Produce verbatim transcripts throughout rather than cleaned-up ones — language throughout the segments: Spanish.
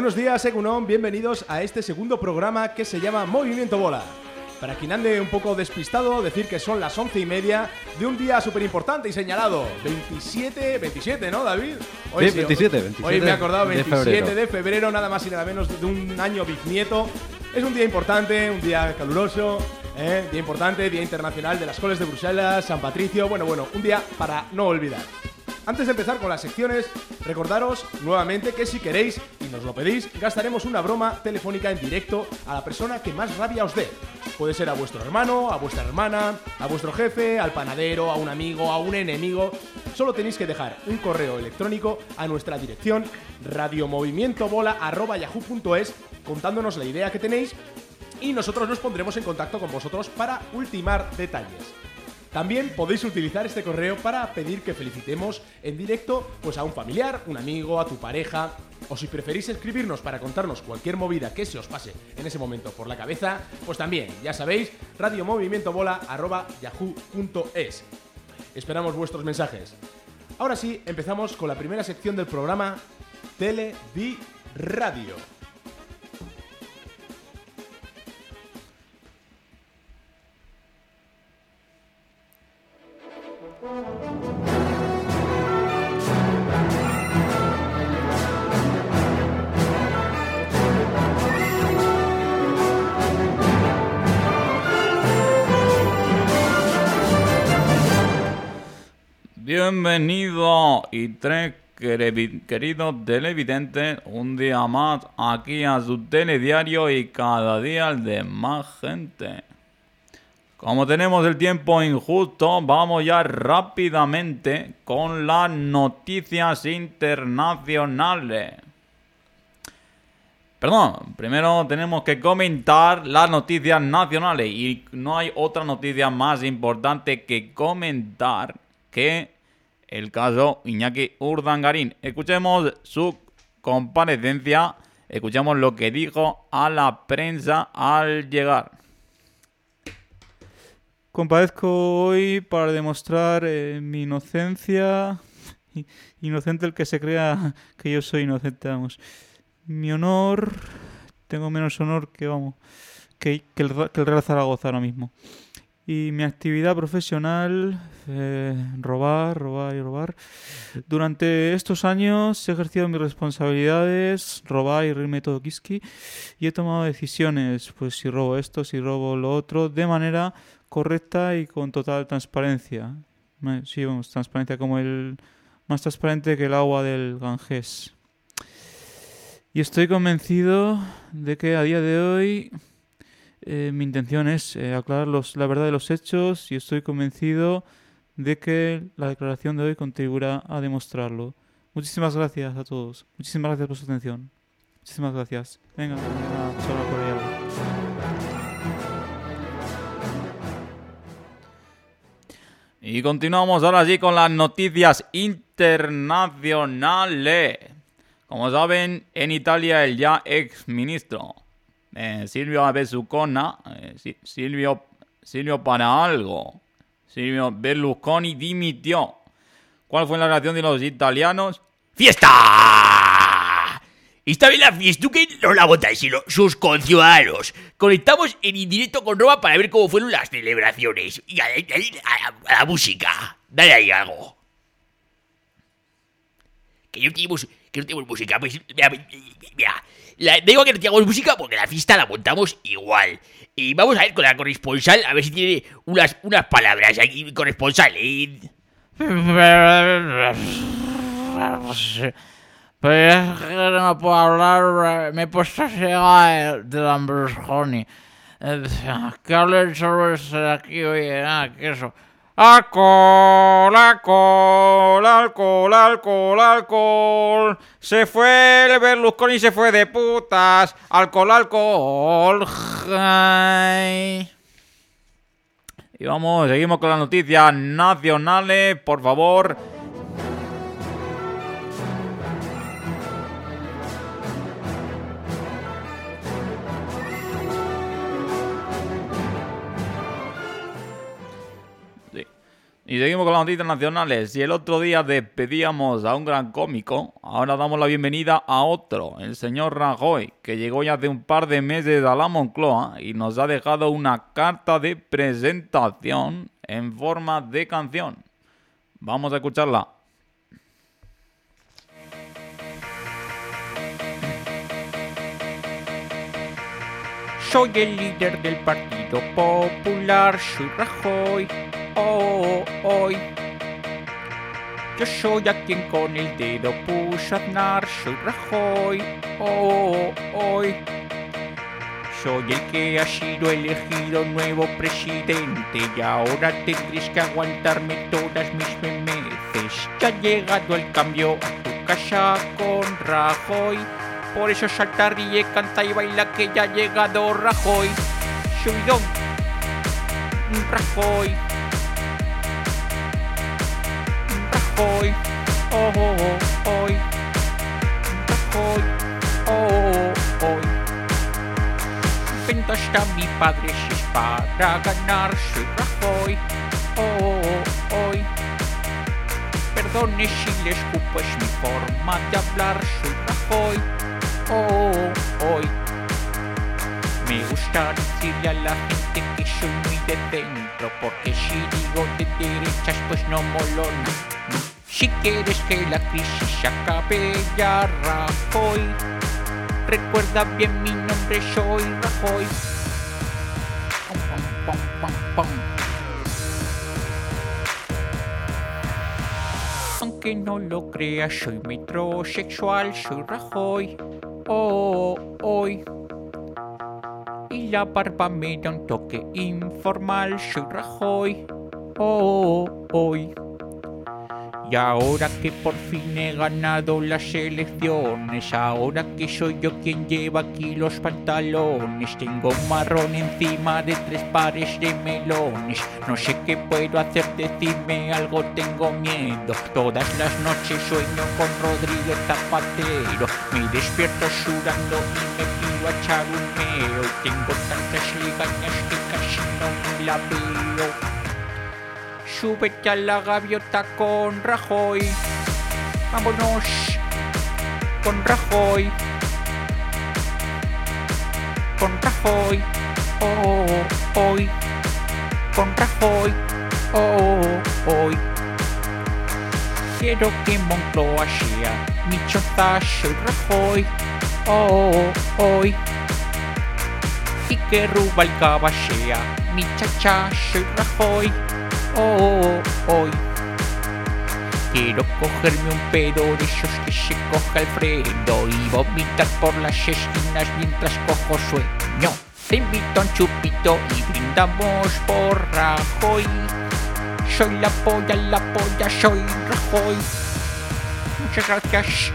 Buenos días, Egunon, bienvenidos a este segundo programa que se llama Movimiento Bola. Para quien ande un poco despistado, decir que son las once y media de un día súper importante y señalado. veintisiete, veintisiete, ¿no, David? Hoy sí, veintisiete, hoy, veintisiete. Hoy me he acordado, veintisiete de febrero. de febrero, nada más y nada menos de un año bisnieto. Es un día importante, un día caluroso, ¿eh? Día importante, Día Internacional de las Coles de Bruselas, San Patricio. Bueno, bueno, un día para no olvidar. Antes de empezar con las secciones, recordaros nuevamente que si queréis y nos lo pedís, gastaremos una broma telefónica en directo a la persona que más rabia os dé. Puede ser a vuestro hermano, a vuestra hermana, a vuestro jefe, al panadero, a un amigo, a un enemigo. Solo tenéis que dejar un correo electrónico a nuestra dirección radiomovimientobola arroba yahoo punto es contándonos la idea que tenéis y nosotros nos pondremos en contacto con vosotros para ultimar detalles. También podéis utilizar este correo para pedir que felicitemos en directo pues a un familiar, un amigo, a tu pareja, o si preferís escribirnos para contarnos cualquier movida que se os pase en ese momento por la cabeza, pues también, ya sabéis, radiomovimientobola arroba yahoo punto es. Esperamos vuestros mensajes. Ahora sí, empezamos con la primera sección del programa Tele Di Radio. Bienvenido y tres queridos televidentes, un día más aquí a su telediario y cada día el de más gente. Como tenemos el tiempo injusto, vamos ya rápidamente con las noticias internacionales. Perdón, primero tenemos que comentar las noticias nacionales y no hay otra noticia más importante que comentar que el caso Iñaki Urdangarín. Escuchemos su comparecencia, escuchemos lo que dijo a la prensa al llegar. Comparezco hoy para demostrar eh, mi inocencia. Inocente el que se crea que yo soy inocente, vamos. Mi honor, tengo menos honor que, vamos, que, que, el, que el Real Zaragoza ahora mismo. Y mi actividad profesional, eh, robar, robar y robar. Durante estos años he ejercido mis responsabilidades, robar y reírme todo kiski, y he tomado decisiones, pues si robo esto, si robo lo otro, de manera correcta y con total transparencia. Sí, vamos, transparencia como el... más transparente que el agua del Ganges. Y estoy convencido de que a día de hoy... Eh, mi intención es eh, aclarar los, la verdad de los hechos y estoy convencido de que la declaración de hoy contribuirá a demostrarlo. Muchísimas gracias a todos. Muchísimas gracias por su atención. Muchísimas gracias. Venga, venga, solo por ahí algo. Y continuamos ahora sí con las noticias internacionales. Como saben, en Italia el ya ex ministro Eh, Silvio Berlusconi, eh, Silvio, Silvio para algo, Silvio Berlusconi dimitió. ¿Cuál fue la reacción de los italianos? ¡Fiesta! Esta vez la fiestuca no la votáis, sino sus conciudadanos. Conectamos en indirecto con Roma para ver cómo fueron las celebraciones. Y a, a, a, a la música, dale ahí algo. Que no tenemos, que no tenemos música, pues mira, mira. La, digo que no tengamos música porque la fiesta la montamos igual. Y vamos a ver con la corresponsal, a ver si tiene unas, unas palabras aquí, corresponsal. ¿eh? Pero es que no puedo hablar, me he puesto ciega de Lambrusconi. Que hablen solo de aquí, oye, nada, que eso. Alcohol, alcohol, alcohol, alcohol, alcohol. Se fue el Berlusconi, se fue de putas. Alcohol, alcohol. Ay. Y vamos, seguimos con las noticias nacionales, por favor. Y seguimos con las noticias nacionales. Si el otro día despedíamos a un gran cómico, ahora damos la bienvenida a otro, el señor Rajoy, que llegó ya hace un par de meses a la Moncloa y nos ha dejado una carta de presentación en forma de canción. Vamos a escucharla. Soy el líder del Partido Popular, soy Rajoy. Oh, hoy yo soy a quien con el dedo puso Aznar, soy Rajoy. Oh, hoy soy el que ha sido elegido nuevo presidente y ahora tendréis que aguantarme todas mis memeces. Ya ha llegado el cambio a tu casa con Rajoy, por eso salta, ríe, canta y baila que ya ha llegado Rajoy. Subidón, Rajoy. Rajoy, oh, oh, oh, hoy. Rajoy, oh, oh, hoy. Vendo hasta mi padre si es para ganar, soy Rajoy, oh, oh, hoy. Perdone si le escupo, es mi forma de hablar, soy Rajoy, oh, oh, hoy. Me gusta decirle a la gente que soy muy de centro, porque si digo de derechas pues no molona. Si quieres que la crisis se acabe ya, Rajoy, recuerda bien mi nombre, soy Rajoy. Pum, pum, pum, pum, pum. Aunque no lo creas, soy metrosexual, soy Rajoy, oh, hoy. Y la barba me da un toque informal, soy Rajoy, oh, hoy. Y ahora que por fin he ganado las elecciones, ahora que soy yo quien lleva aquí los pantalones, tengo un marrón encima de tres pares de melones. No sé qué puedo hacer, decirme algo, tengo miedo. Todas las noches sueño con Rodríguez Zapatero, me despierto sudando y me pido a echar un meo. Y tengo tantas legañas que casi no me la veo. Súbete a la gaviota con Rajoy, vámonos con Rajoy, con Rajoy, oh, hoy, con Rajoy, oh, hoy. Quiero que Moncloa sea mi choza, soy Rajoy, oh, hoy. Y que Rubalcaba sea mi chacha, soy Rajoy, oh, hoy. Quiero cogerme un pedo de esos que se coja Alfredo y vomitar por las esquinas mientras cojo sueño. Te invito a un chupito y brindamos por Rajoy. Soy la polla, la polla, soy Rajoy. Muchas gracias.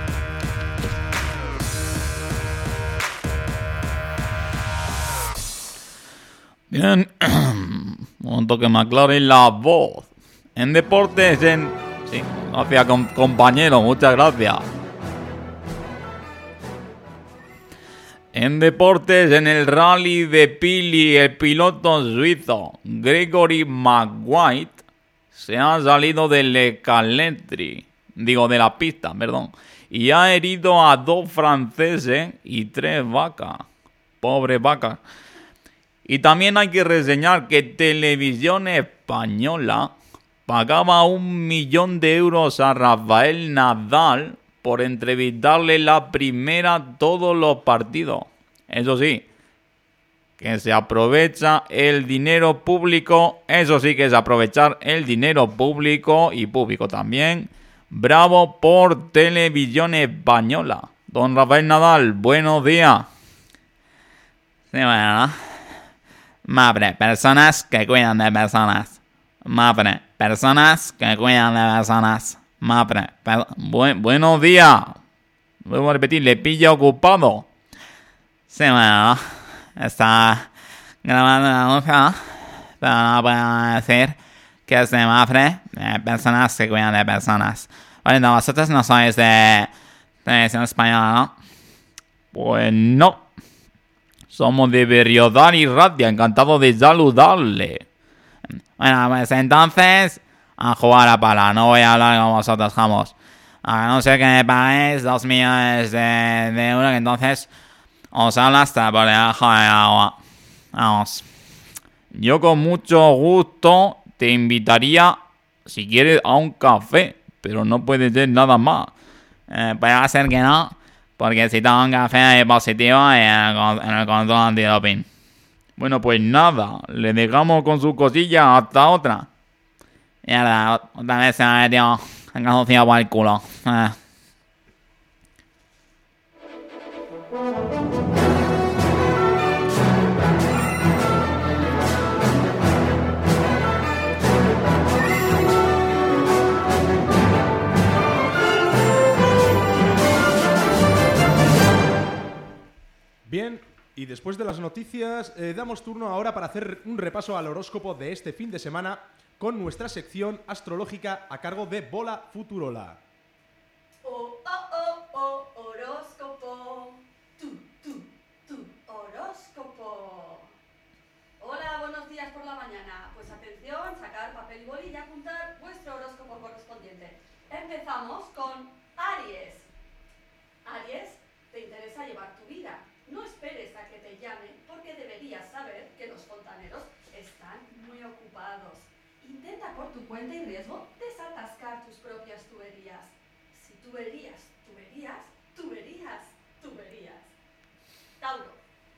Bien, un momento que me aclare la voz. En deportes, en... Sí, gracias com compañero, muchas gracias. En deportes, en el rally de Pili, el piloto suizo Gregory Maguire se ha salido del escaletri, digo de la pista, perdón, y ha herido a dos franceses y tres vacas. Pobre vaca. Y también hay que reseñar que Televisión Española pagaba un millón de euros a Rafael Nadal por entrevistarle la primera todos los partidos. Eso sí, que se aprovecha el dinero público. Eso sí que es aprovechar el dinero público y público también. Bravo por Televisión Española. Don Rafael Nadal, buenos días. Sí, bueno, madre, personas que cuidan de personas. Madre, personas que cuidan de personas. Madre, per Buen, buenos días. Vuelvo a repetir, le pilla ocupado. Sí, bueno, está grabando la música, pero no puedo decir que se mafre de personas que cuidan de personas. Bueno, vosotros no sois de Televisión Española, ¿no? Pues no. Somos de Berriozar y Radio, encantado de saludarle. Bueno, pues entonces a jugar a pala. No voy a hablar con vosotros, Jamos. A no ser que me paguéis dos millones de, de euros, que entonces os hablo hasta por debajo del agua. Vamos. Yo con mucho gusto te invitaría, si quieres, a un café, pero no puede ser nada más. Eh, puede ser que no, porque si tomo un café es positivo en el, en el control antidoping. Bueno, pues nada, le dejamos con su cosilla hasta otra. Mierda, otra vez se me ha metido el calzoncillo por el culo. Eh. Bien, y después de las noticias, eh, damos turno ahora para hacer un repaso al horóscopo de este fin de semana con nuestra sección astrológica a cargo de Bola Futurola. Oh, oh, oh, oh, horóscopo. Tú, tú, tú, horóscopo. Hola, buenos días por la mañana. Pues atención, sacar papel y boli y apuntar vuestro horóscopo correspondiente. Empezamos con Aries. Aries, te interesa llevar tu vida. No esperes a que te llamen porque deberías saber que los fontaneros están muy ocupados. Intenta por tu cuenta y riesgo desatascar tus propias tuberías. Si tuberías, tuberías, tuberías, tuberías. Tauro.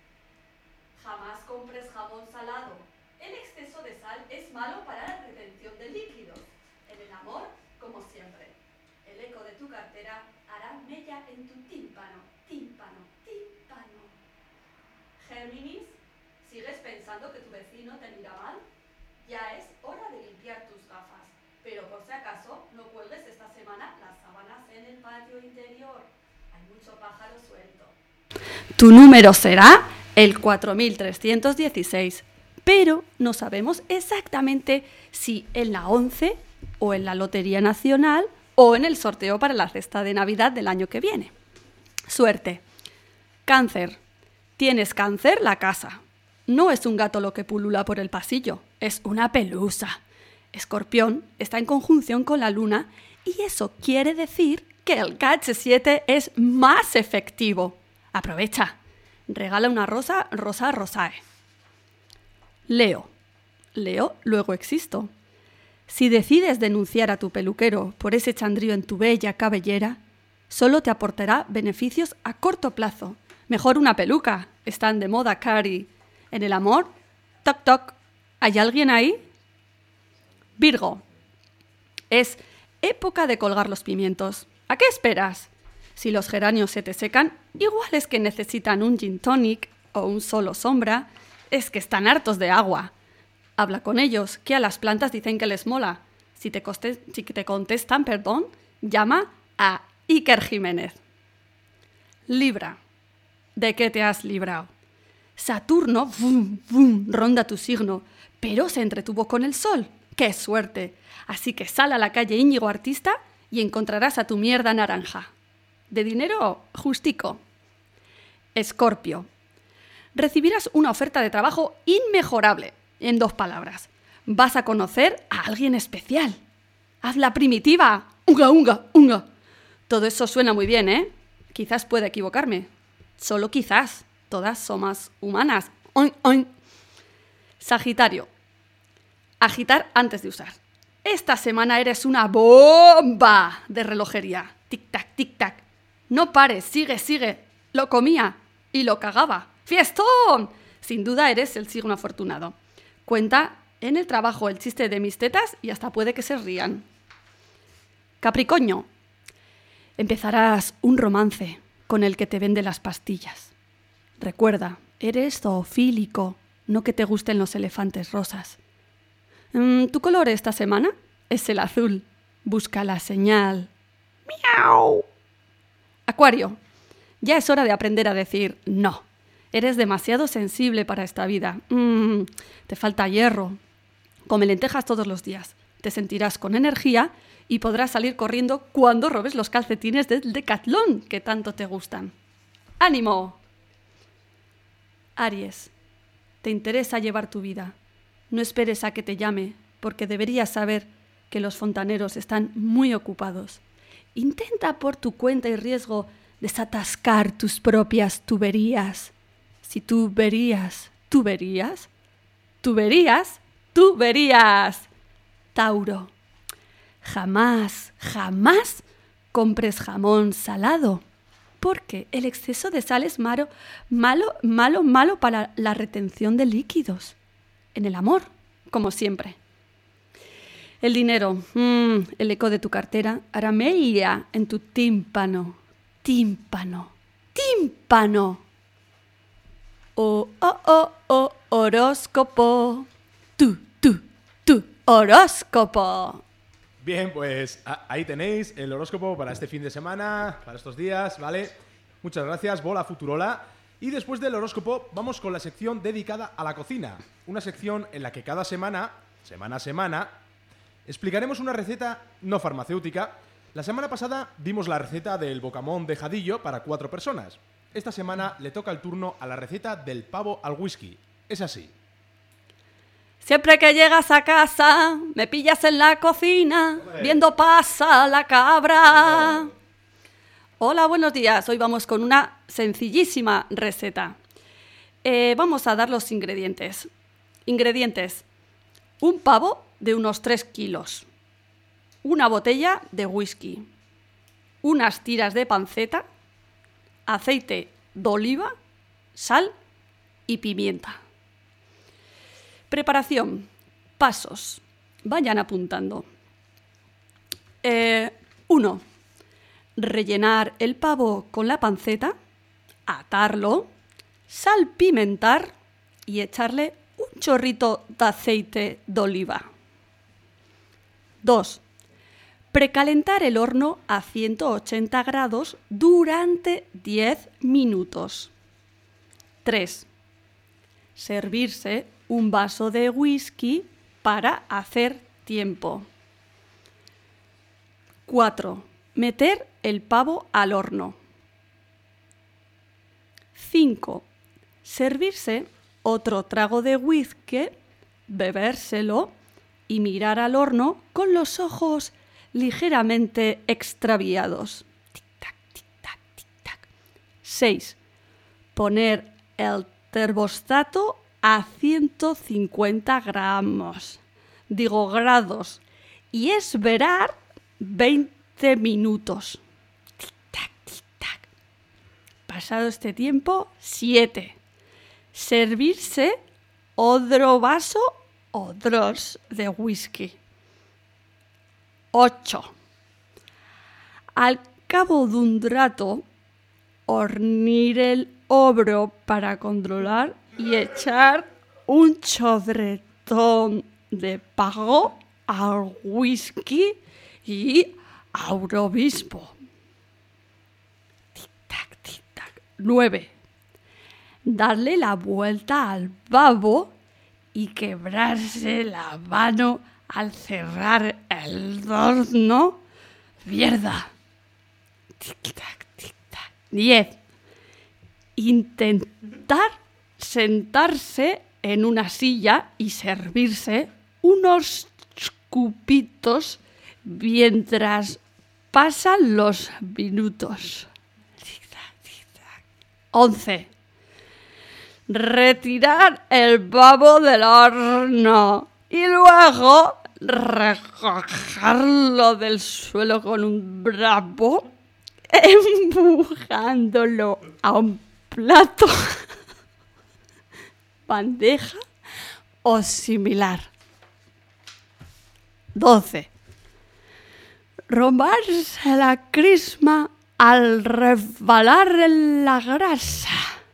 Jamás compres jamón salado. El exceso de sal es malo para la retención de líquidos. En el amor, como siempre. El eco de tu cartera hará mella en tu tímpano, tímpano, tímpano. Géminis, ¿sigues pensando que tu vecino te mira mal? Ya es hora de limpiar tus gafas, pero por si acaso no cuelgues esta semana las sábanas en el patio interior. Hay mucho pájaro suelto. Tu número será el cuatro mil trescientos dieciséis, pero no sabemos exactamente si en la once o en la Lotería Nacional o en el sorteo para la cesta de Navidad del año que viene. Suerte. Cáncer. Tienes cáncer la casa. No es un gato lo que pulula por el pasillo, es una pelusa. Escorpión está en conjunción con la luna y eso quiere decir que el K H siete es más efectivo. Aprovecha. Regala una rosa, rosa, rosae. Leo. Leo, luego existo. Si decides denunciar a tu peluquero por ese chandrío en tu bella cabellera, solo te aportará beneficios a corto plazo. Mejor una peluca. Están de moda, Cari. En el amor, toc toc. ¿Hay alguien ahí? Virgo. Es época de colgar los pimientos. ¿A qué esperas? Si los geranios se te secan, igual es que necesitan un gin tonic o un solo sombra. Es que están hartos de agua. Habla con ellos, que a las plantas dicen que les mola. Si te, coste- si te contestan, perdón, llama a Iker Jiménez. Libra. ¿De qué te has librado? Saturno, vum, vum, ronda tu signo, pero se entretuvo con el sol. ¡Qué suerte! Así que sal a la calle Íñigo Artista y encontrarás a tu mierda naranja. De dinero, justico. Escorpio. Recibirás una oferta de trabajo inmejorable. En dos palabras. Vas a conocer a alguien especial. Hazla primitiva. Unga, unga, unga. Todo eso suena muy bien, ¿eh? Quizás pueda equivocarme. Solo quizás. Todas somos humanas. Oin, oin. Sagitario. Agitar antes de usar. Esta semana eres una bomba de relojería. Tic-tac, tic-tac. No pares, sigue, sigue. Lo comía y lo cagaba. ¡Fiestón! Sin duda eres el signo afortunado. Cuenta en el trabajo el chiste de mis tetas y hasta puede que se rían. Capricornio. Empezarás un romance con el que te vende las pastillas. Recuerda, eres zoofílico, no que te gusten los elefantes rosas. ¿Tu color esta semana? Es el azul. Busca la señal. ¡Miau! Acuario. Ya es hora de aprender a decir no. Eres demasiado sensible para esta vida. Mm, te falta hierro. Come lentejas todos los días. Te sentirás con energía y podrás salir corriendo cuando robes los calcetines del Decathlon que tanto te gustan. ¡Ánimo! Aries. Te interesa llevar tu vida. No esperes a que te llame, porque deberías saber que los fontaneros están muy ocupados. Intenta por tu cuenta y riesgo desatascar tus propias tuberías. Si tú verías, tú verías, tú verías, tú verías. Tauro, jamás, jamás compres jamón salado, porque el exceso de sal es malo, malo, malo, malo para la retención de líquidos. En el amor, como siempre. El dinero, mmm, el eco de tu cartera hará mella en tu tímpano. Tímpano, tímpano. Oh, oh, oh, oh, horóscopo. Tú, tú, tú, horóscopo. Bien, pues a- ahí tenéis el horóscopo para este fin de semana, para estos días, ¿vale? Muchas gracias, Bola Futurola. Y después del horóscopo vamos con la sección dedicada a la cocina. Una sección en la que cada semana, semana a semana, explicaremos una receta no farmacéutica. La semana pasada dimos la receta del bocamón de jadillo para cuatro personas. Esta semana le toca el turno a la receta del pavo al whisky. Es así. Siempre que llegas a casa, me pillas en la cocina, viendo pasa la cabra. Hola, buenos días. Hoy vamos con una sencillísima receta. Eh, vamos a dar los ingredientes. Ingredientes. Un pavo de unos tres kilos. Una botella de whisky. Unas tiras de panceta. Aceite de oliva. Sal y pimienta. Preparación. Pasos. Vayan apuntando. Eh, uno. Rellenar el pavo con la panceta, atarlo, salpimentar y echarle un chorrito de aceite de oliva. dos. Precalentar el horno a ciento ochenta grados durante diez minutos. tres. Servirse un vaso de whisky para hacer tiempo. cuatro. Meter el pavo al horno. cinco. Servirse otro trago de whisky, bebérselo y mirar al horno con los ojos ligeramente extraviados. Tic-tac, tic-tac, tic-tac. seis. Poner el termostato a ciento cincuenta gramos, digo grados, y esperar veinte minutos. Tic-tac, tic-tac. Pasado este tiempo, siete. Servirse otro vaso o dos de whisky. ocho. Al cabo de un rato, hornir el obro para controlar y echar un chorretón de pavo al whisky y al obispo. Tic-tac, tic-tac. nueve. Darle la vuelta al pavo y quebrarse la mano al cerrar el horno. Mierda. Tic-tac, tic-tac. diez. Intentar sentarse en una silla y servirse unos cupitos mientras pasan los minutos. Tic-tac, tic-tac. once. Retirar el pavo del horno y luego recogerlo del suelo con un bravo, empujándolo a un plato, bandeja o similar. doce. Robarse la crisma al resbalar en la grasa.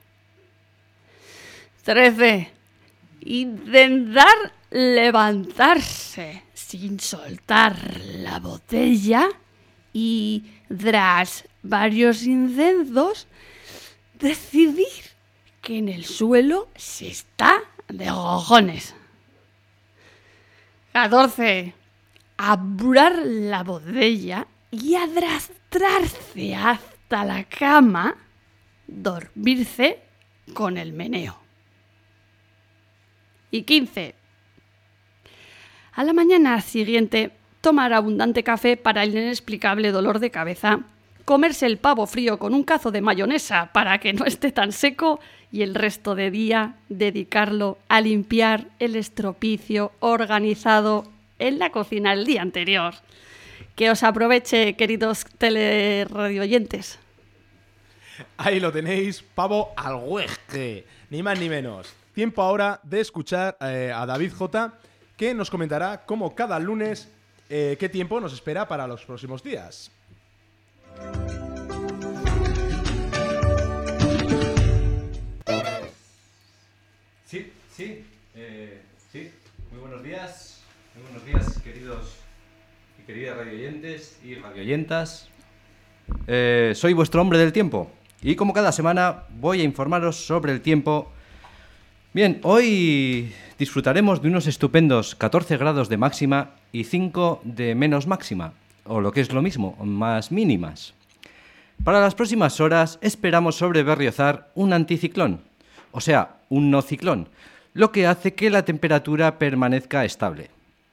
trece. Intentar levantarse sin soltar la botella y, tras varios intentos, decidir que en el suelo se está de cojones. catorce. Apurar la botella y arrastrarse hasta la cama, dormirse con el meneo. Y quince. A la mañana siguiente, tomar abundante café para el inexplicable dolor de cabeza, comerse el pavo frío con un cazo de mayonesa para que no esté tan seco y el resto de día dedicarlo a limpiar el estropicio organizado en la cocina el día anterior. Que os aproveche, queridos teleradioyentes. Ahí lo tenéis, pavo al hueje, ni más ni menos. Tiempo ahora de escuchar eh, a David J, que nos comentará como cada lunes eh, qué tiempo nos espera para los próximos días. Sí, sí, eh, sí. Muy buenos días, muy buenos días, queridos y queridas radioyentes y radioyentas. Eh, soy vuestro hombre del tiempo y como cada semana voy a informaros sobre el tiempo. Bien, hoy disfrutaremos de unos estupendos catorce grados de máxima y cinco de menos máxima, o lo que es lo mismo, más mínimas. Para las próximas horas esperamos sobre Berriozar un anticiclón, o sea, un no ciclón, lo que hace que la temperatura permanezca estable.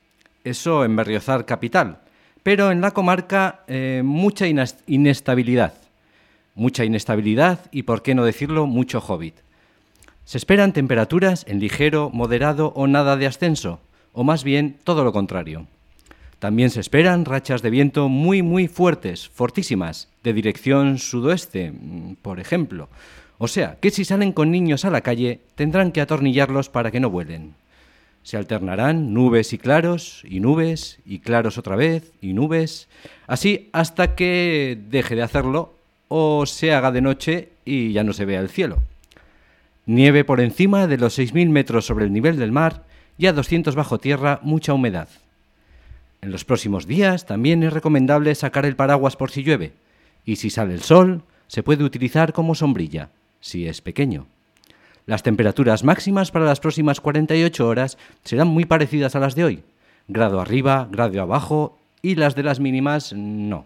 Eso en Berriozar capital, pero en la comarca eh, mucha inestabilidad. Mucha inestabilidad y, por qué no decirlo, mucho hobbit. Se esperan temperaturas en ligero, moderado o nada de ascenso, o más bien todo lo contrario. También se esperan rachas de viento muy muy fuertes, fortísimas, de dirección sudoeste, por ejemplo. O sea, que si salen con niños a la calle, tendrán que atornillarlos para que no vuelen. Se alternarán nubes y claros, y nubes, y claros otra vez, y nubes, así hasta que deje de hacerlo o se haga de noche y ya no se vea el cielo. Nieve por encima de los seis mil metros sobre el nivel del mar y a doscientos bajo tierra mucha humedad. En los próximos días también es recomendable sacar el paraguas por si llueve, y si sale el sol, se puede utilizar como sombrilla, si es pequeño. Las temperaturas máximas para las próximas cuarenta y ocho horas serán muy parecidas a las de hoy, grado arriba, grado abajo, y las de las mínimas no.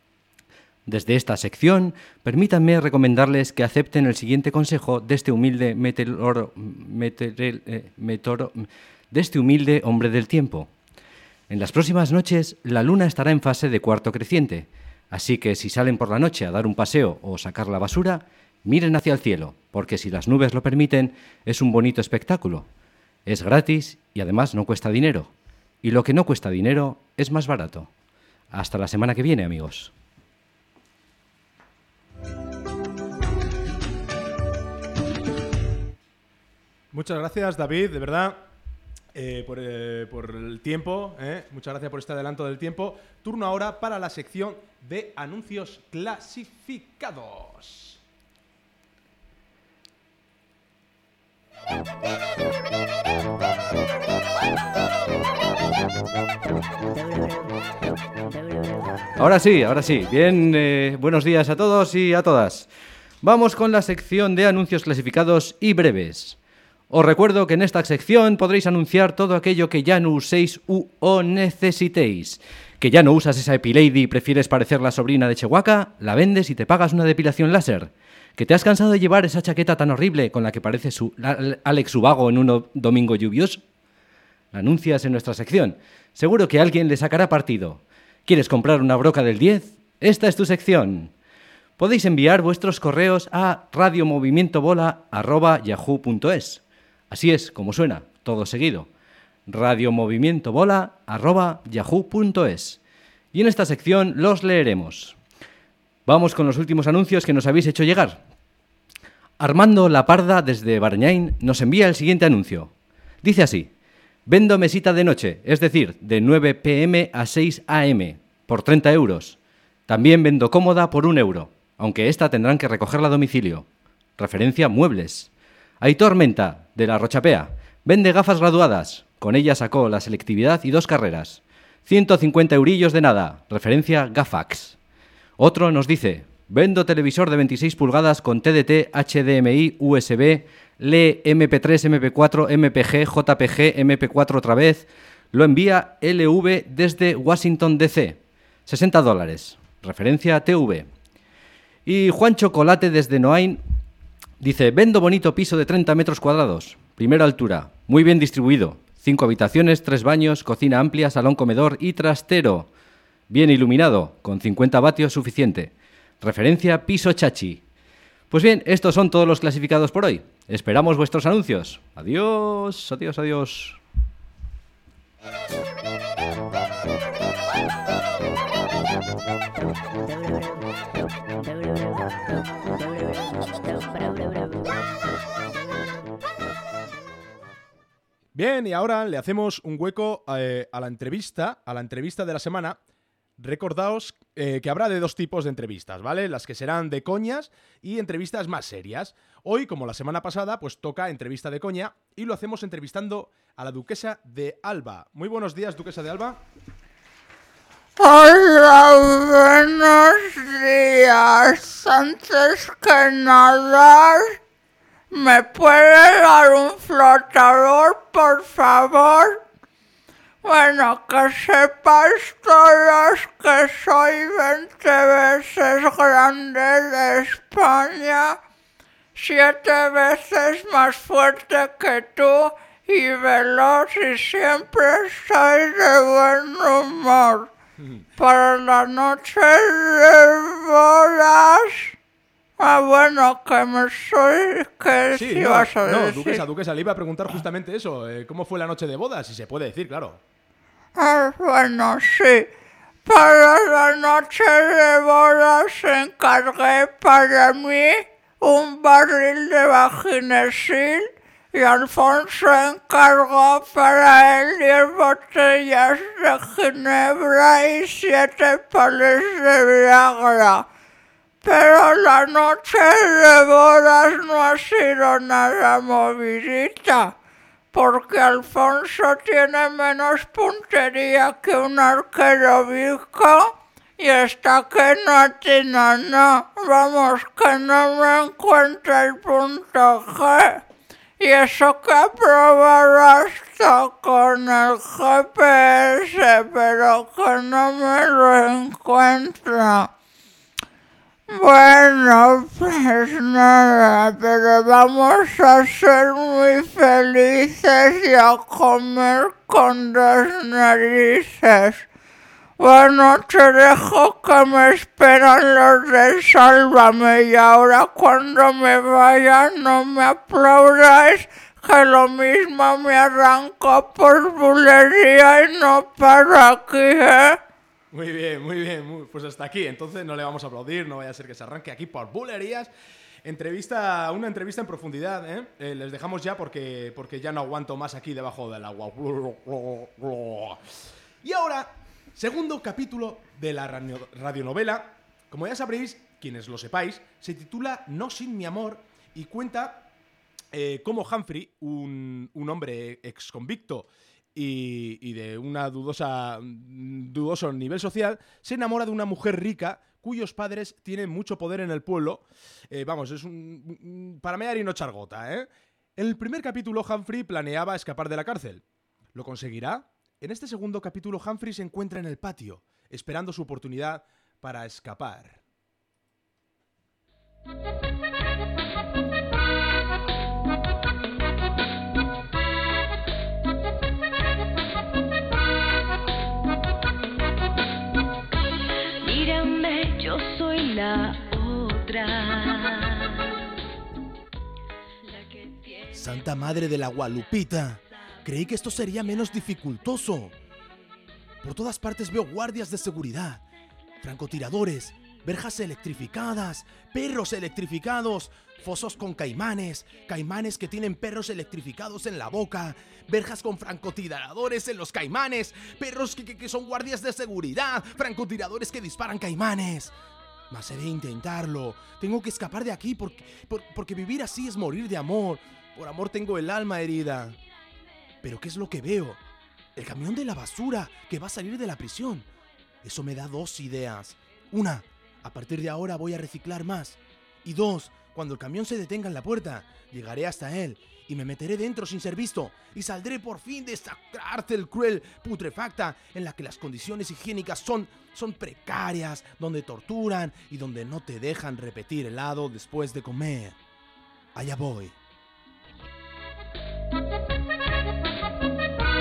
Desde esta sección, permítanme recomendarles que acepten el siguiente consejo de este humilde meteoro, meteor, eh, metoro, de este humilde hombre del tiempo. En las próximas noches, la luna estará en fase de cuarto creciente, así que si salen por la noche a dar un paseo o sacar la basura, miren hacia el cielo, porque si las nubes lo permiten, es un bonito espectáculo. Es gratis y además no cuesta dinero. Y lo que no cuesta dinero es más barato. Hasta la semana que viene, amigos. Muchas gracias, David, de verdad, eh, por, eh, por el tiempo. Eh. Muchas gracias por este adelanto del tiempo. Turno ahora para la sección de anuncios clasificados. Ahora sí, ahora sí. Bien, eh, buenos días a todos y a todas. Vamos con la sección de anuncios clasificados y breves. Os recuerdo que en esta sección podréis anunciar todo aquello que ya no uséis u o necesitéis. ¿Que ya no usas esa Epilady y prefieres parecer la sobrina de Chewbacca? La vendes y te pagas una depilación láser. ¿Que te has cansado de llevar esa chaqueta tan horrible con la que parece su, la, Alex Ubago en un domingo lluvioso? La anuncias en nuestra sección. Seguro que alguien le sacará partido. ¿Quieres comprar una broca del diez? Esta es tu sección. Podéis enviar vuestros correos a radiomovimientobola arroba yahoo punto es. Así es, como suena, todo seguido. radiomovimientobola arroba yahoo punto es. Y en esta sección los leeremos. Vamos con los últimos anuncios que nos habéis hecho llegar. Armando La Parda desde Barañáin nos envía el siguiente anuncio. Dice así: vendo mesita de noche, es decir, de nueve pm a seis am, por treinta euros. También vendo cómoda por un euro, aunque esta tendrán que recogerla a domicilio. Referencia muebles. Aitor Menta, de La Rochapea, vende gafas graduadas. Con ella sacó la selectividad y dos carreras. ciento cincuenta eurillos de nada. Referencia Gafax. Otro nos dice: vendo televisor de veintiséis pulgadas con T D T, H D M I, U S B, L E, M P tres, M P cuatro, M P G, J P G, M P cuatro otra vez. Lo envía L V desde Washington D C. sesenta dólares. Referencia T V. Y Juan Chocolate desde Noain dice: vendo bonito piso de treinta metros cuadrados. Primera altura. Muy bien distribuido. Cinco habitaciones, tres baños, cocina amplia, salón comedor y trastero. Bien iluminado, con cincuenta vatios suficiente. Referencia Piso Chachi. Pues bien, estos son todos los clasificados por hoy. Esperamos vuestros anuncios. Adiós, adiós, adiós. Bien, y ahora le hacemos un hueco eh, a la entrevista, a la entrevista de la semana. Recordaos eh, que habrá de dos tipos de entrevistas, ¿vale? Las que serán de coñas y entrevistas más serias. Hoy, como la semana pasada, pues toca entrevista de coña y lo hacemos entrevistando a la duquesa de Alba. Muy buenos días, duquesa de Alba. Hola, buenos días. Antes que nada, ¿me puede dar un flotador, por favor? Bueno, que sepáis todos que soy veinte veces grande de España, siete veces más fuerte que tú y veloz y siempre estoy de buen humor. Para la noche de bodas... Ah, bueno, que me soy... ¿Qué Sí, sí no, vas a no, decir? duquesa, duquesa, le iba a preguntar justamente eso. eh, ¿Cómo fue la noche de bodas? Si se puede decir, claro. Ah, bueno, sí. Para la noche de bodas encargué para mí un barril de vaginesil y Alfonso encargó para él diez botellas de ginebra y siete pales de Viagra. Pero la noche de bodas no ha sido nada movidita, porque Alfonso tiene menos puntería que un arquero bizco y está que no atina nada. Vamos, que no me encuentra el punto G. Y eso que ha probado hasta con el G P S, pero que no me lo encuentra. Bueno, pues nada, pero vamos a ser muy felices y a comer con dos narices. Bueno, te dejo que me esperan los de Sálvame y ahora cuando me vaya no me aplaudáis, que lo mismo me arranco por bulería y no paro aquí, ¿eh? Muy bien, muy bien. Muy... Pues hasta aquí. Entonces no le vamos a aplaudir, no vaya a ser que se arranque aquí por bulerías. Entrevista, una entrevista en profundidad, ¿eh? Eh, les dejamos ya porque, porque ya no aguanto más aquí debajo del agua. Y ahora, segundo capítulo de la radio, radionovela. Como ya sabréis, quienes lo sepáis, se titula No sin mi amor y cuenta eh, cómo Humphrey, un, un hombre exconvicto y, y de una dudosa dudoso nivel social, se enamora de una mujer rica cuyos padres tienen mucho poder en el pueblo. Eh, vamos, es un, un para mear y no echar gota, ¿eh? En el primer capítulo, Humphrey planeaba escapar de la cárcel. ¿Lo conseguirá? En este segundo capítulo, Humphrey se encuentra en el patio, esperando su oportunidad para escapar. Mírame, yo soy la otra. La que tiene... Santa Madre de la Gualupita, creí que esto sería menos dificultoso. Por todas partes veo guardias de seguridad, francotiradores, verjas electrificadas, perros electrificados, fosos con caimanes, caimanes que tienen perros electrificados en la boca, verjas con francotiradores en los caimanes, perros que, que, que son guardias de seguridad, francotiradores que disparan caimanes. Mas he de intentarlo, tengo que escapar de aquí porque, por, porque vivir así es morir de amor. Por amor tengo el alma herida. ¿Pero qué es lo que veo? El camión de la basura que va a salir de la prisión. Eso me da dos ideas. Una, a partir de ahora voy a reciclar más. Y dos, cuando el camión se detenga en la puerta, llegaré hasta él y me meteré dentro sin ser visto y saldré por fin de esta cárcel cruel, putrefacta, en la que las condiciones higiénicas son, son precarias, donde torturan y donde no te dejan repetir helado después de comer. Allá voy.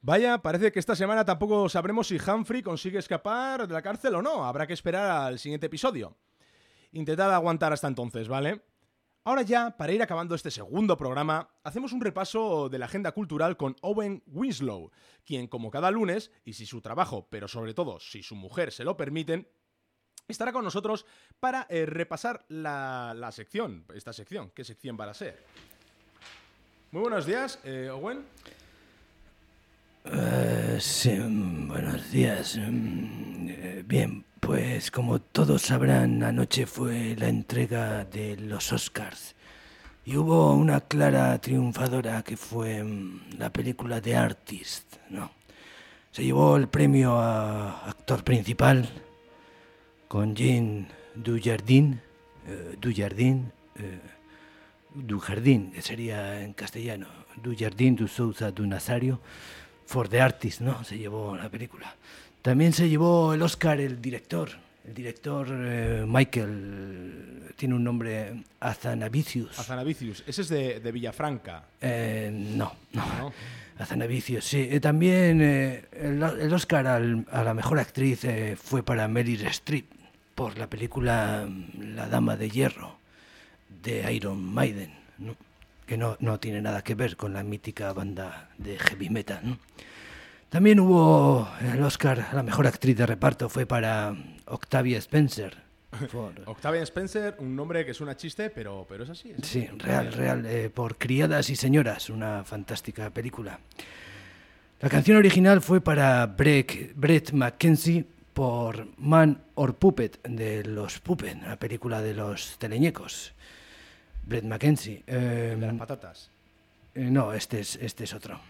Vaya, parece que esta semana tampoco sabremos si Humphrey consigue escapar de la cárcel o no. Habrá que esperar al siguiente episodio. Intentad aguantar hasta entonces, ¿vale? Ahora ya, para ir acabando este segundo programa, hacemos un repaso de la agenda cultural con Owen Winslow, quien, como cada lunes, y si su trabajo, pero sobre todo si su mujer se lo permiten, estará con nosotros para eh, repasar la, la sección, esta sección. ¿Qué sección va a ser? Muy buenos días, eh, Owen. Uh, sí, buenos días. Mm, eh, bien, pues como todos sabrán, anoche fue la entrega de los Oscars y hubo una clara triunfadora que fue mm, la película The Artist, ¿no? Se llevó el premio a actor principal con Jean Dujardin, eh, Dujardin, eh, Dujardin, que sería en castellano, Dujardin du Souza du Nazario. For the Artist, ¿no? Se llevó la película. También se llevó el Oscar el director. El director eh, Michael, tiene un nombre, Hazanavicius. Hazanavicius, ese es de, de Villafranca. Eh, no, no. ¿No? Hazanavicius, sí. Eh, también eh, el, el Oscar al, a la mejor actriz eh, fue para Meryl Streep por la película La Dama de Hierro de Iron Maiden, ¿no? Que no, no tiene nada que ver con la mítica banda de heavy metal, ¿no? También hubo el Oscar a la mejor actriz de reparto, fue para Octavia Spencer. Por... Octavia Spencer, un nombre que suena chiste, pero, pero es así. ¿Es Sí, así? real, real, eh, por Criadas y Señoras, una fantástica película. La canción original fue para Brett, Brett McKenzie por Man or Puppet, de los Puppet, la película de los teleñecos. Brett McKenzie. Eh, De las patatas. eh, no, este es, este es otro.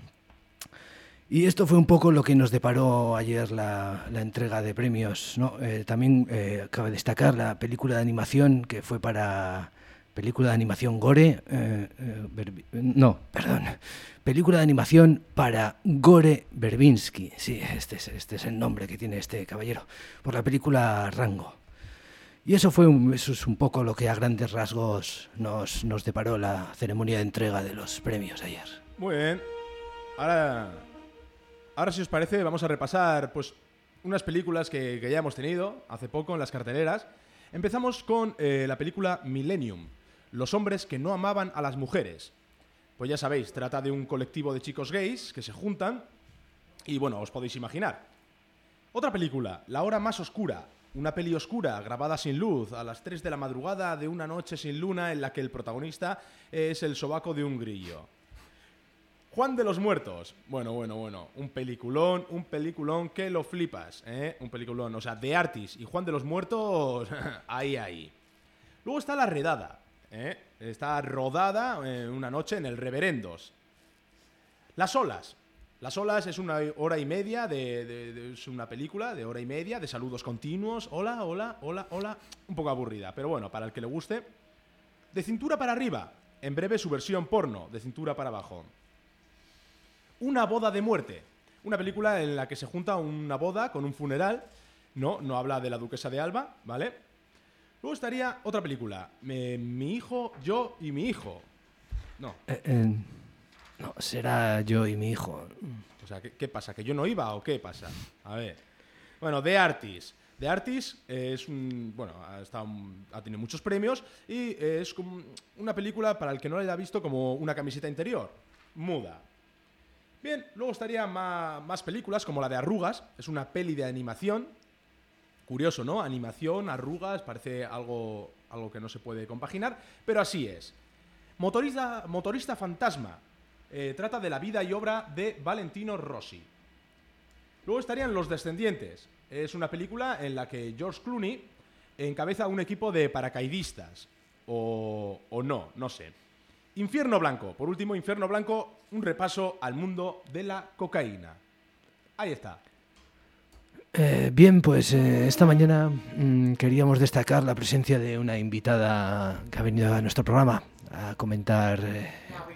Y esto fue un poco lo que nos deparó ayer la, la entrega de premios, ¿no? Eh, también eh, cabe destacar la película de animación que fue para película de animación Gore. Eh, eh, Berbi- no, perdón. Película de animación para Gore Verbinski. Sí, este es, este es el nombre que tiene este caballero. Por la película Rango. Y eso fue un, eso es un poco lo que a grandes rasgos nos, nos deparó la ceremonia de entrega de los premios ayer. Muy bien. Ahora, ahora si os parece, vamos a repasar pues unas películas que, que ya hemos tenido hace poco en las carteleras. Empezamos con eh, la película Millennium, Los hombres que no amaban a las mujeres. Pues ya sabéis, trata de un colectivo de chicos gays que se juntan y, bueno, os podéis imaginar. Otra película, La hora más oscura. Una peli oscura, grabada sin luz, a las tres de la madrugada de una noche sin luna en la que el protagonista es el sobaco de un grillo. Juan de los Muertos. Bueno, bueno, bueno. Un peliculón, un peliculón que lo flipas, ¿eh? Un peliculón, o sea, The Artist y Juan de los Muertos, ahí, ahí. Luego está La Redada, ¿eh? Está rodada eh, una noche en el Reverendos. Las Olas. Las Olas es una hora y media de, de, de es una película de hora y media de saludos continuos. Hola, hola, hola, hola. Un poco aburrida, pero bueno, para el que le guste. De cintura para arriba. En breve su versión porno, de cintura para abajo. Una boda de muerte. Una película en la que se junta una boda con un funeral. No, no habla de la duquesa de Alba, ¿vale? Luego estaría otra película. Me- mi hijo, yo y mi hijo. No. Eh, eh, no, será yo y mi hijo. O sea, ¿qué, qué pasa? ¿Que yo no iba o qué pasa? A ver. Bueno, The Artist. The Artist es un... Bueno, ha, estado, ha tenido muchos premios y es como una película para el que no la haya visto como una camiseta interior. Muda. Bien, luego estarían más, más películas como la de Arrugas. Es una peli de animación. Curioso, ¿no? Animación, arrugas, parece algo, algo que no se puede compaginar, pero así es. Motorista, motorista fantasma. Eh, trata de la vida y obra de Valentino Rossi. Luego estarían Los Descendientes. Es una película en la que George Clooney encabeza un equipo de paracaidistas. O, o no, no sé. Infierno Blanco. Por último, Infierno Blanco, un repaso al mundo de la cocaína. Ahí está. Eh, bien, pues eh, esta mañana mm, queríamos destacar la presencia de una invitada que ha venido a nuestro programa a comentar... eh,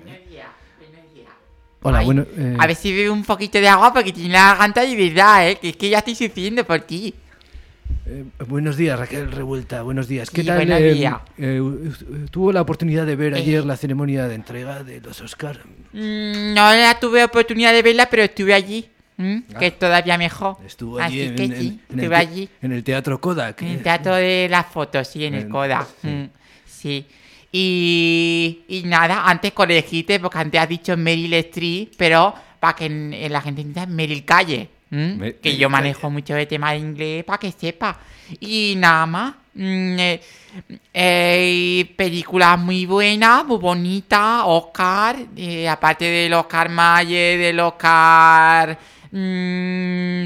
Hola, Ay, bueno... eh, A ver si bebe un poquito de agua porque tiene la garganta de verdad, ¿eh? Que es que ya estoy sufriendo por ti. Eh, buenos días, Raquel Revuelta, buenos días. ¿Qué Sí, tal? buenos eh, días. eh, ¿Tuvo la oportunidad de ver Eh. ayer la ceremonia de entrega de los Oscar? Mm, No la tuve oportunidad de verla, pero estuve allí. ¿m? Que es todavía mejor. Estuvo allí Así en, que en- sí, en el, estuve te- allí. en el Teatro Kodak. En eh. el teatro de las fotos, sí, en el En- Kodak. sí. Mm, sí. Y, y nada, antes corregiste, porque antes has dicho Meryl Streep, pero para que en- en la gente entienda Meryl Calle. ¿m? Me- que Meryl yo manejo mucho de tema de inglés para que sepa. Y nada más. mm, eh, eh, películas muy buenas, muy bonitas, Oscar, eh, aparte del Oscar Mayer, del Oscar... mm,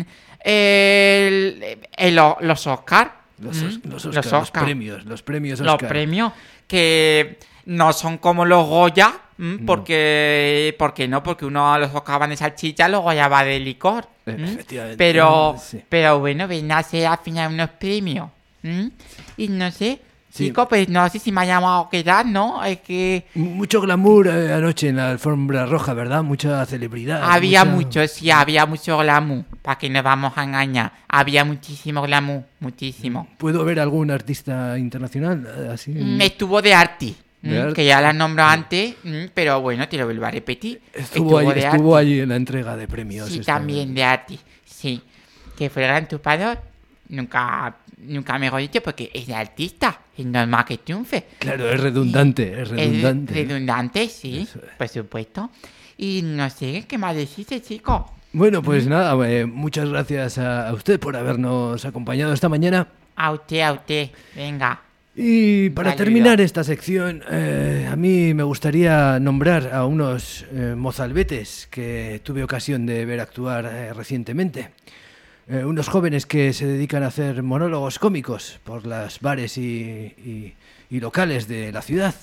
el, el- los Oscar. Los, os- Mm, los Oscar, los premios, los premios Los Oscar. premios que no son como los Goya, mm, porque porque no, porque uno a los Oscar van de salchicha, los Goya va de licor. Eh, mm. efectivamente. Pero, Sí. pero bueno, ven a ser al final unos premios. ¿m? Y no sé, Sí. chico, pues no sé si me ha llamado a quedar, ¿no? Es que Mucho glamour eh, anoche en la alfombra roja, ¿verdad? Mucha celebridad. había mucha- mucho, sí, había mucho glamour, para que nos vamos a engañar. Había muchísimo glamour, muchísimo. ¿Puedo ver algún artista internacional? eh, Así. Mm, Estuvo de Arti, De mm, Arti. que ya la has nombrado antes, mm, pero bueno, te lo vuelvo a repetir. Estuvo, allí, de estuvo Arti. allí en la entrega de premios. Sí, esta- también de Arti, sí. Que fue el gran triunfador. Nunca, nunca mejor dicho, porque es de artista. Es normal que triunfe. Claro, es redundante, es redundante. Es redundante, sí, Eso es. por supuesto. Y no sé, ¿qué más deciste, chico? Bueno, pues nada, eh, muchas gracias a, a usted por habernos acompañado esta mañana. A usted, a usted, venga. Y para Válido. terminar esta sección, eh, a mí me gustaría nombrar a unos eh, mozalbetes que tuve ocasión de ver actuar eh, recientemente. Eh, unos jóvenes que se dedican a hacer monólogos cómicos por las bares y, y- y locales de la ciudad.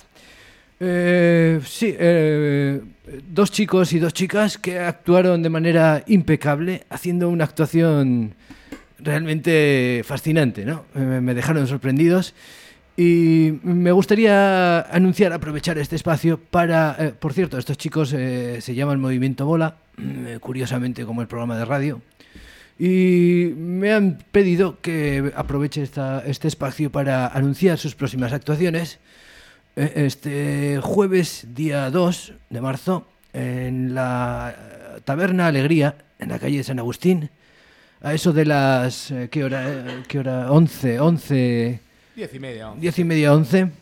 Eh, sí, eh, dos chicos y dos chicas que actuaron de manera impecable, haciendo una actuación realmente fascinante, ¿no? Eh, me dejaron sorprendidos. Y me gustaría anunciar, aprovechar este espacio para... eh, por cierto, estos chicos eh, se llaman Movimiento Bola, eh, curiosamente como el programa de radio. Y me han pedido que aproveche esta, este espacio para anunciar sus próximas actuaciones. Eh, Este jueves, día dos de marzo, en la eh, Taberna Alegría, en la calle San Agustín, a eso de las... eh, ¿Qué hora? eh, ¿Qué hora? once, once... Diez y media. Diez y media, once.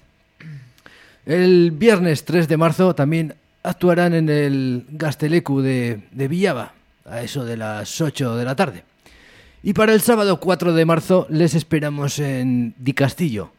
El viernes tres de marzo también actuarán en el Gastelecu de, de Villava, a eso de las ocho de la tarde. Y para el sábado cuatro de marzo les esperamos en Di Castillo.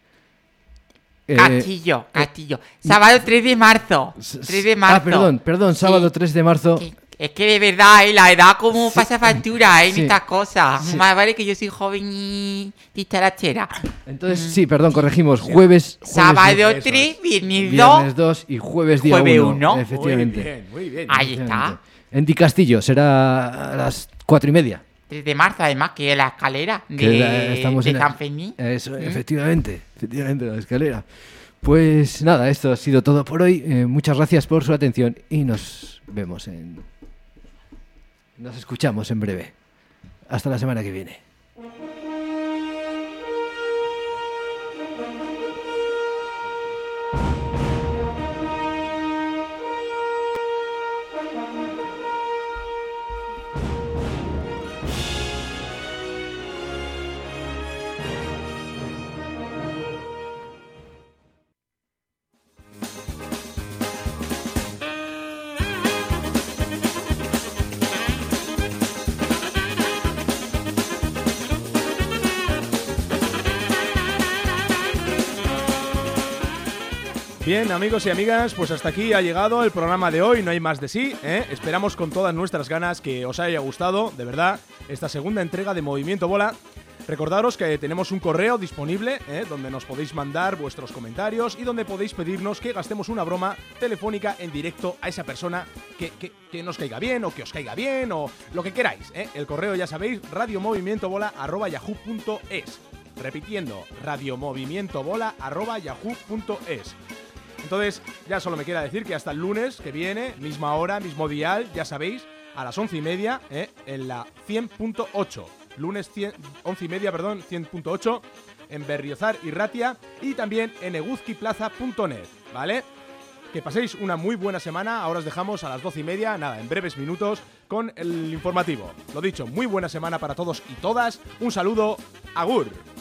Eh, Castillo, Castillo. Sábado tres de marzo. tres de marzo. Ah, perdón, perdón, sábado tres de marzo. Que- Es que de verdad, ¿eh? La edad como pasa factura, ¿eh? En Sí. estas cosas. Sí. Más vale que yo soy joven y dicharachera. Entonces, sí, perdón, corregimos. Jueves, jueves Sábado eso tres, viernes viernes dos. dos y jueves día Jueves uno. uno. Efectivamente. Muy bien, muy bien. Ahí está. En Di Castillo será a las cuatro y media. tres de marzo, además, que es la escalera Que de, la- estamos de en la- San Fermín. Eso, efectivamente, efectivamente, la escalera. Pues nada, esto ha sido todo por hoy. Eh, muchas gracias por su atención y nos vemos en... Nos escuchamos en breve. Hasta la semana que viene. Bien, amigos y amigas, pues hasta aquí ha llegado el programa de hoy, no hay más de sí, ¿eh? Esperamos con todas nuestras ganas que os haya gustado, de verdad, esta segunda entrega de Movimiento Bola. Recordaros que tenemos un correo disponible, ¿eh? Donde nos podéis mandar vuestros comentarios y donde podéis pedirnos que gastemos una broma telefónica en directo a esa persona que, que, que nos caiga bien o que os caiga bien o lo que queráis, ¿eh? El correo ya sabéis, radiomovimientobola arroba yahoo punto es. Repitiendo, radiomovimientobola arroba yahoo punto es. Entonces, ya solo me queda decir que hasta el lunes que viene, misma hora, mismo dial, ya sabéis, a las once y media, ¿eh? En la cien punto ocho. lunes cien, once y media, perdón, cien punto ocho, en Berriozar y Ratia, y también en eguzquiplaza punto net, ¿vale? Que paséis una muy buena semana. Ahora os dejamos a las doce y media, nada, en breves minutos, con el informativo. Lo dicho, muy buena semana para todos y todas. Un saludo, agur.